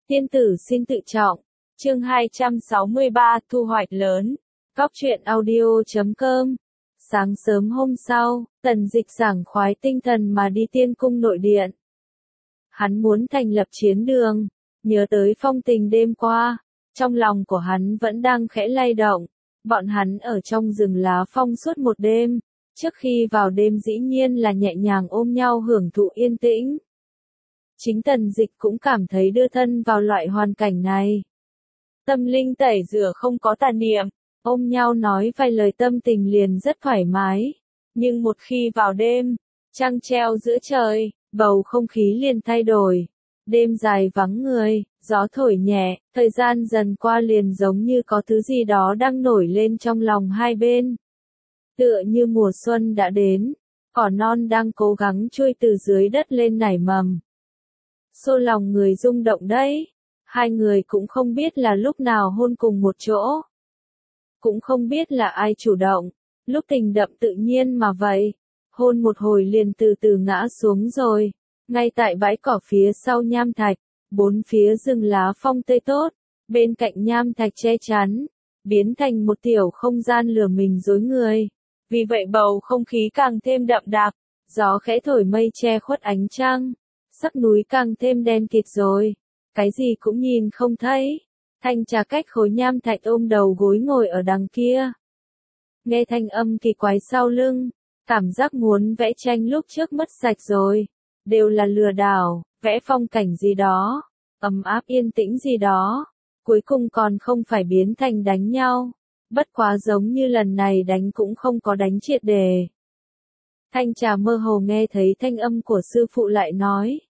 Tiên tử xin tự trọng. Chương 263 thu hoạch lớn. Góc truyện audio.com. Sáng sớm hôm sau, Tần Dịch sảng khoái tinh thần mà đi Tiên cung nội điện. Hắn muốn thành lập chiến đường, nhớ tới phong tình đêm qua, trong lòng của hắn vẫn đang khẽ lay động. Bọn hắn ở trong rừng lá phong suốt một đêm, trước khi vào đêm dĩ nhiên là nhẹ nhàng ôm nhau hưởng thụ yên tĩnh. Chính Tần Dịch cũng cảm thấy đưa thân vào loại hoàn cảnh này. Tâm linh tẩy rửa không có tà niệm, ôm nhau nói vài lời tâm tình liền rất thoải mái. Nhưng một khi vào đêm, trăng treo giữa trời, bầu không khí liền thay đổi. Đêm dài vắng người, gió thổi nhẹ, thời gian dần qua liền giống như có thứ gì đó đang nổi lên trong lòng hai bên. Tựa như mùa xuân đã đến, cỏ non đang cố gắng chui từ dưới đất lên nảy mầm. Xô lòng người rung động đấy. Hai người cũng không biết là lúc nào hôn cùng một chỗ. Cũng không biết là ai chủ động. Lúc tình đậm tự nhiên mà vậy. Hôn một hồi liền từ từ ngã xuống rồi. Ngay tại bãi cỏ phía sau nham thạch. Bốn phía rừng lá phong tươi tốt. Bên cạnh nham thạch che chắn. Biến thành một tiểu không gian lừa mình dối người. Vì vậy bầu không khí càng thêm đậm đặc. Gió khẽ thổi mây che khuất ánh trăng. Sắc núi càng thêm đen kịt rồi. Cái gì cũng nhìn không thấy. Thanh Trà cách khối nham thạch ôm đầu gối ngồi ở đằng kia. Nghe thanh âm kỳ quái sau lưng. Cảm giác muốn vẽ tranh lúc trước mất sạch rồi. Đều là lừa đảo, vẽ phong cảnh gì đó. Ấm áp yên tĩnh gì đó. Cuối cùng còn không phải biến thành đánh nhau. Bất quá giống như lần này đánh cũng không có đánh triệt đề. Thanh Trà mơ hồ nghe thấy thanh âm của sư phụ lại nói.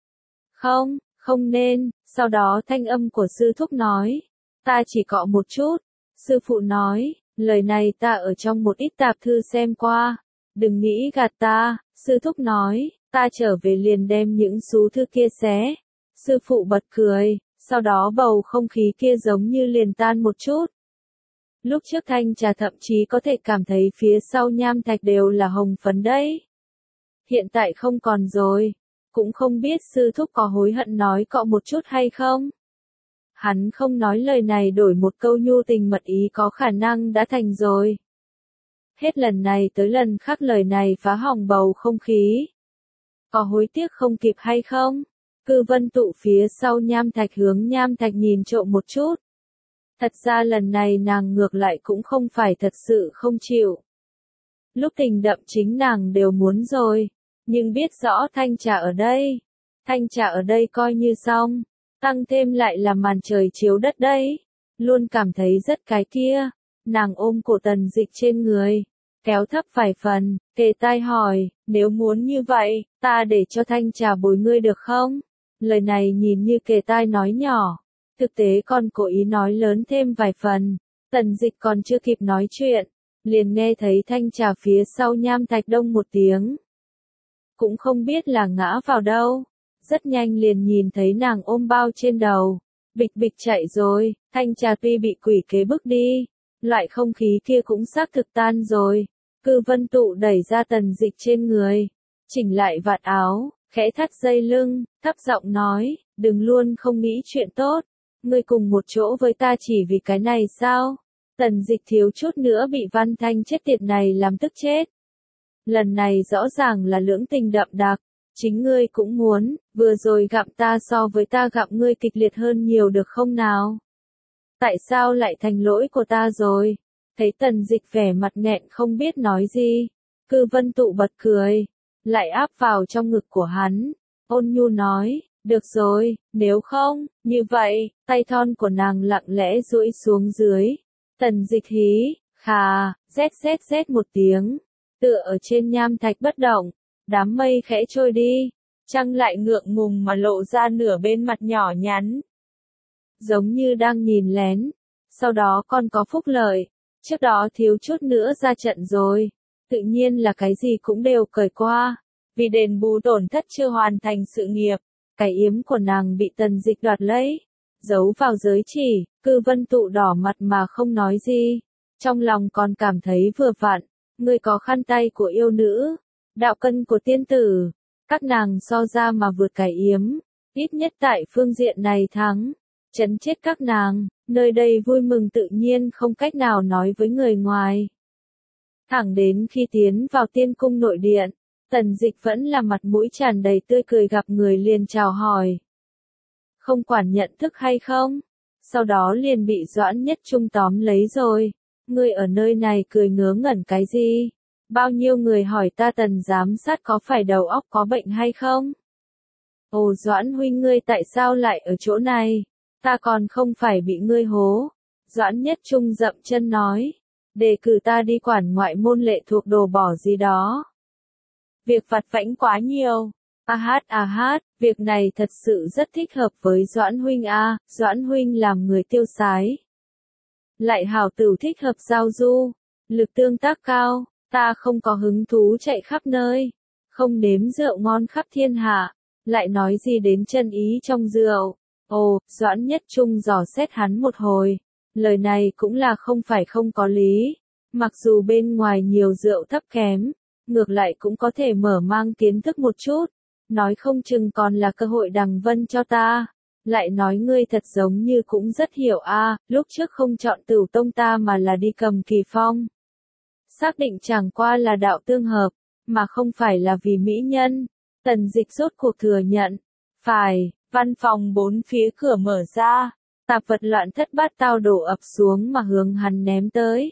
Không nên, sau đó thanh âm của sư thúc nói. Ta chỉ cọ một chút. Sư phụ nói, lời này ta ở trong một ít tạp thư xem qua. Đừng nghĩ gạt ta, sư thúc nói, ta trở về liền đem những số thư kia xé. Sư phụ bật cười, sau đó bầu không khí kia giống như liền tan một chút. Lúc trước Thanh Trà thậm chí có thể cảm thấy phía sau nham thạch đều là hồng phấn đấy. Hiện tại không còn rồi. Cũng không biết sư thúc có hối hận nói cọ một chút hay không. Hắn không nói lời này đổi một câu nhu tình mật ý có khả năng đã thành rồi. Hết lần này tới lần khác lời này phá hỏng bầu không khí. Có hối tiếc không kịp hay không? Cư Vân tụ phía sau nham thạch hướng nham thạch nhìn trộm một chút. Thật ra lần này nàng ngược lại cũng không phải thật sự không chịu. Lúc tình đậm chính nàng đều muốn rồi. Nhưng biết rõ Thanh Trà ở đây. Thanh Trà ở đây coi như xong. Tăng thêm lại là màn trời chiếu đất đấy. Luôn cảm thấy rất cái kia. Nàng ôm cổ Tần Dịch trên người. Kéo thấp vài phần, kề tai hỏi, nếu muốn như vậy, ta để cho Thanh Trà bồi ngươi được không? Lời này nhìn như kề tai nói nhỏ. Thực tế còn cố ý nói lớn thêm vài phần. Tần Dịch còn chưa kịp nói chuyện. Liền nghe thấy Thanh Trà phía sau nham thạch đông một tiếng. Cũng không biết là ngã vào đâu. Rất nhanh liền nhìn thấy nàng ôm bao trên đầu. Bịch bịch chạy rồi. Thanh Trà tuy bị quỷ kế bức đi. Loại không khí kia cũng xác thực tan rồi. Cư Vân tụ đẩy ra Tần Dịch trên người. Chỉnh lại vạt áo. Khẽ thắt dây lưng. Thấp giọng nói. Đừng luôn không nghĩ chuyện tốt. Ngươi cùng một chỗ với ta chỉ vì cái này sao? Tần Dịch thiếu chút nữa bị Văn Thanh chết tiệt này làm tức chết. Lần này rõ ràng là lưỡng tình đậm đặc. Chính ngươi cũng muốn, vừa rồi gặm ta so với ta gặm ngươi kịch liệt hơn nhiều được không nào? Tại sao lại thành lỗi của ta rồi? Thấy Tần Dịch vẻ mặt nghẹn không biết nói gì. Cư Vân tụ bật cười. Lại áp vào trong ngực của hắn. Ôn nhu nói, được rồi, nếu không, như vậy, tay thon của nàng lặng lẽ duỗi xuống dưới. Tần Dịch hí, khà, rét một tiếng. Tựa ở trên nham thạch bất động, đám mây khẽ trôi đi, trăng lại ngượng ngùng mà lộ ra nửa bên mặt nhỏ nhắn. Giống như đang nhìn lén, sau đó còn có phúc lợi, trước đó thiếu chút nữa ra trận rồi, tự nhiên là cái gì cũng đều cởi qua, vì đền bù tổn thất chưa hoàn thành sự nghiệp, cái yếm của nàng bị Tần Dịch đoạt lấy, giấu vào giới chỉ, Cư Vân tụ đỏ mặt mà không nói gì, trong lòng còn cảm thấy vừa vặn. Người có khăn tay của yêu nữ, đạo cân của tiên tử, các nàng so ra mà vượt cái yếm, Ít nhất tại phương diện này thắng, trấn chết các nàng, nơi đây vui mừng tự nhiên không cách nào nói với người ngoài. Thẳng đến khi tiến vào tiên cung nội điện, Tần Dịch vẫn là mặt mũi tràn đầy tươi cười gặp người liền chào hỏi. Không quản nhận thức hay không? Sau đó liền bị Doãn Nhất Trung tóm lấy rồi. Ngươi ở nơi này cười ngớ ngẩn cái gì? Bao nhiêu người hỏi ta Tần giám sát có phải đầu óc có bệnh hay không? Ồ Doãn huynh ngươi tại sao lại ở chỗ này? Ta còn không phải bị ngươi hố. Doãn Nhất Trung dậm chân nói. Đề cử ta đi quản ngoại môn lệ thuộc đồ bỏ gì đó. Việc vặt vãnh quá nhiều. A hát, việc này thật sự rất thích hợp với Doãn huynh a, Doãn huynh làm người tiêu sái. Lại hảo tử thích hợp giao du, lực tương tác cao, ta không có hứng thú chạy khắp nơi, không nếm rượu ngon khắp thiên hạ, lại nói gì đến chân ý trong rượu. Ồ, Doãn Nhất Trung dò xét hắn một hồi, lời này cũng là không phải không có lý, mặc dù bên ngoài nhiều rượu thấp kém, ngược lại cũng có thể mở mang kiến thức một chút. Nói không chừng còn là cơ hội đằng vân cho ta. Lại nói ngươi thật giống như cũng rất hiểu a, lúc trước không chọn Tửu Tông ta mà là đi Cầm Kỳ Phong. Xác định chẳng qua là đạo tương hợp, mà không phải là vì mỹ nhân. Tần Dịch rốt cuộc thừa nhận. Phải, văn phòng bốn phía cửa mở ra, tạp vật loạn thất bát tao đổ ập xuống mà hướng hắn ném tới.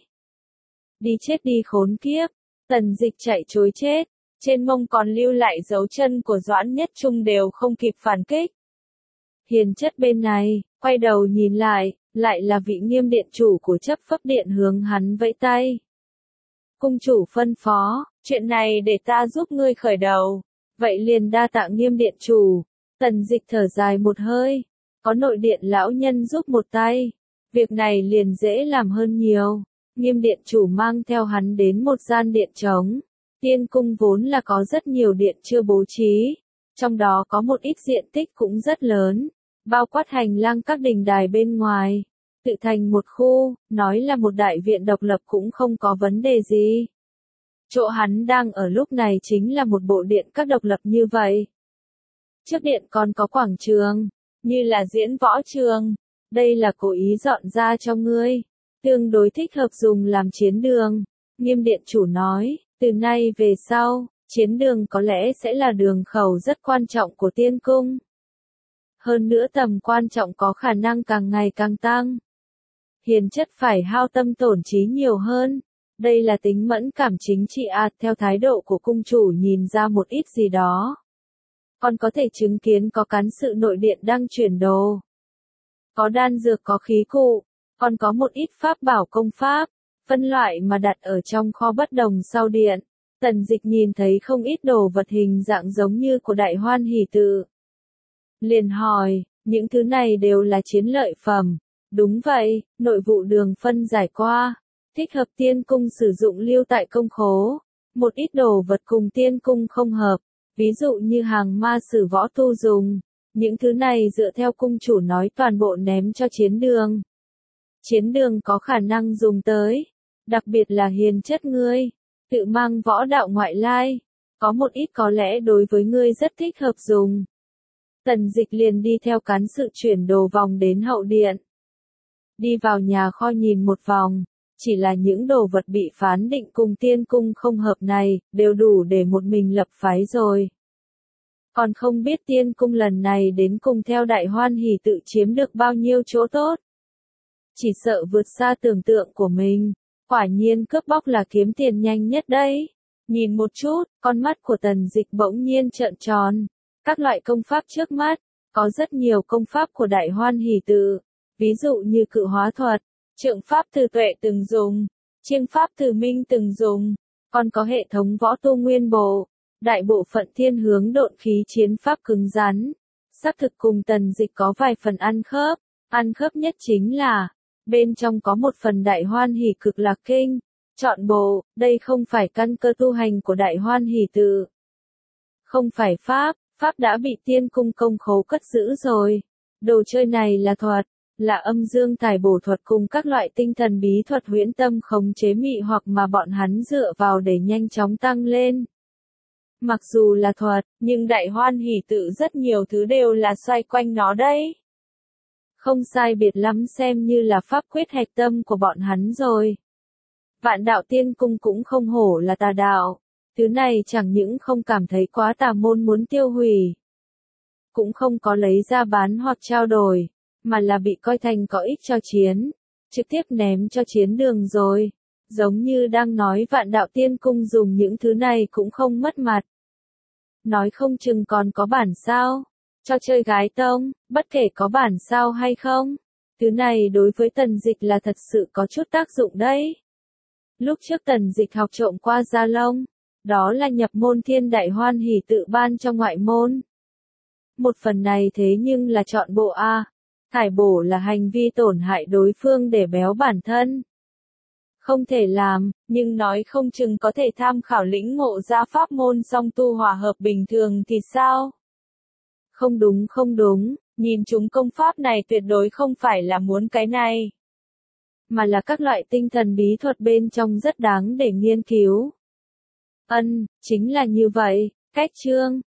Đi chết đi khốn kiếp, Tần Dịch chạy trối chết. Trên mông còn lưu lại dấu chân của Doãn Nhất Trung đều không kịp phản kích. Hiền chất bên này, quay đầu nhìn lại là vị Nghiêm điện chủ của chấp pháp điện hướng hắn vẫy tay. Cung chủ phân phó, chuyện này để ta giúp ngươi khởi đầu. Vậy liền đa tạ Nghiêm điện chủ. Tần Dịch thở dài một hơi, có nội điện lão nhân giúp một tay. Việc này liền dễ làm hơn nhiều. Nghiêm điện chủ mang theo hắn đến một gian điện trống. Tiên cung vốn là có rất nhiều điện chưa bố trí, trong đó có một ít diện tích cũng rất lớn, bao quát hành lang các đình đài bên ngoài, tự thành một khu, nói là một đại viện độc lập cũng không có vấn đề gì. Chỗ hắn đang ở lúc này chính là một bộ điện các độc lập như vậy. Trước điện còn có quảng trường, như là diễn võ trường, đây là cố ý dọn ra cho ngươi, tương đối thích hợp dùng làm chiến đường, Nghiêm điện chủ nói. Từ nay về sau, chiến đường có lẽ sẽ là đường khẩu rất quan trọng của tiên cung. Hơn nữa tầm quan trọng có khả năng càng ngày càng tăng. Hiền chất phải hao tâm tổn trí nhiều hơn. Đây là tính mẫn cảm chính trị theo thái độ của cung chủ nhìn ra một ít gì đó. Còn có thể chứng kiến có cán sự nội điện đang chuyển đồ. Có đan dược có khí cụ, còn có một ít pháp bảo công pháp. Phân loại mà đặt ở trong kho bất đồng sau điện. Tần Dịch nhìn thấy không ít đồ vật hình dạng giống như của Đại Hoan Hỷ Tự. Liền hỏi, những thứ này đều là chiến lợi phẩm. Đúng vậy, nội vụ đường phân giải qua. Thích hợp tiên cung sử dụng lưu tại công khố. Một ít đồ vật cùng tiên cung không hợp. Ví dụ như hàng ma sử võ tu dùng. Những thứ này dựa theo cung chủ nói toàn bộ ném cho chiến đường. Chiến đường có khả năng dùng tới. Đặc biệt là hiền chất ngươi, tự mang võ đạo ngoại lai, có một ít có lẽ đối với ngươi rất thích hợp dùng. Tần Dịch liền đi theo cán sự chuyển đồ vòng đến hậu điện. Đi vào nhà kho nhìn một vòng, chỉ là những đồ vật bị phán định cùng tiên cung không hợp này, đều đủ để một mình lập phái rồi. Còn không biết tiên cung lần này đến cùng theo Đại Hoan Hỷ Tự chiếm được bao nhiêu chỗ tốt. Chỉ sợ vượt xa tưởng tượng của mình. Quả nhiên cướp bóc là kiếm tiền nhanh nhất đấy. Nhìn một chút, con mắt của Tần Dịch bỗng nhiên trợn tròn. Các loại công pháp trước mắt, có rất nhiều công pháp của Đại Hoan Hỷ Tự. Ví dụ như cự hóa thuật, trượng pháp từ tuệ từng dùng, chiêng pháp từ minh từng dùng. Còn có hệ thống võ tu nguyên bộ, đại bộ phận thiên hướng độn khí chiến pháp cứng rắn. Xác thực cùng Tần Dịch có vài phần ăn khớp nhất chính là bên trong có một phần Đại Hoan Hỷ Cực Lạc Kinh. Chọn bộ, đây không phải căn cơ tu hành của Đại Hoan Hỷ Tự. Không phải pháp đã bị tiên cung công khố cất giữ rồi. Đồ chơi này là thuật, là âm dương tài bổ thuật cùng các loại tinh thần bí thuật huyễn tâm khống chế mị hoặc mà bọn hắn dựa vào để nhanh chóng tăng lên. Mặc dù là thuật, nhưng đại hoan hỷ tự rất nhiều thứ đều là xoay quanh nó đấy. Không sai biệt lắm xem như là pháp quyết hạch tâm của bọn hắn rồi. Vạn đạo tiên cung cũng không hổ là tà đạo. Thứ này chẳng những không cảm thấy quá tà môn muốn tiêu hủy. Cũng không có lấy ra bán hoặc trao đổi, mà là bị coi thành có ích cho chiến. Trực tiếp ném cho chiến đường rồi. Giống như đang nói vạn đạo tiên cung dùng những thứ này cũng không mất mặt. Nói không chừng còn có bản sao. Cho chơi gái tông, bất kể có bản sao hay không. Thứ này đối với Tần Dịch là thật sự có chút tác dụng đấy. Lúc trước Tần Dịch học trộm qua Gia Long, đó là nhập môn thiên đại hoan hỷ tự ban cho ngoại môn. Một phần này thế nhưng là chọn bộ A. Thải bổ là hành vi tổn hại đối phương để béo bản thân. Không thể làm, nhưng nói không chừng có thể tham khảo lĩnh ngộ ra pháp môn song tu hòa hợp bình thường thì sao? Không đúng, nhìn chúng công pháp này tuyệt đối không phải là muốn cái này. Mà là các loại tinh thần bí thuật bên trong rất đáng để nghiên cứu. Chính là như vậy, cách chương.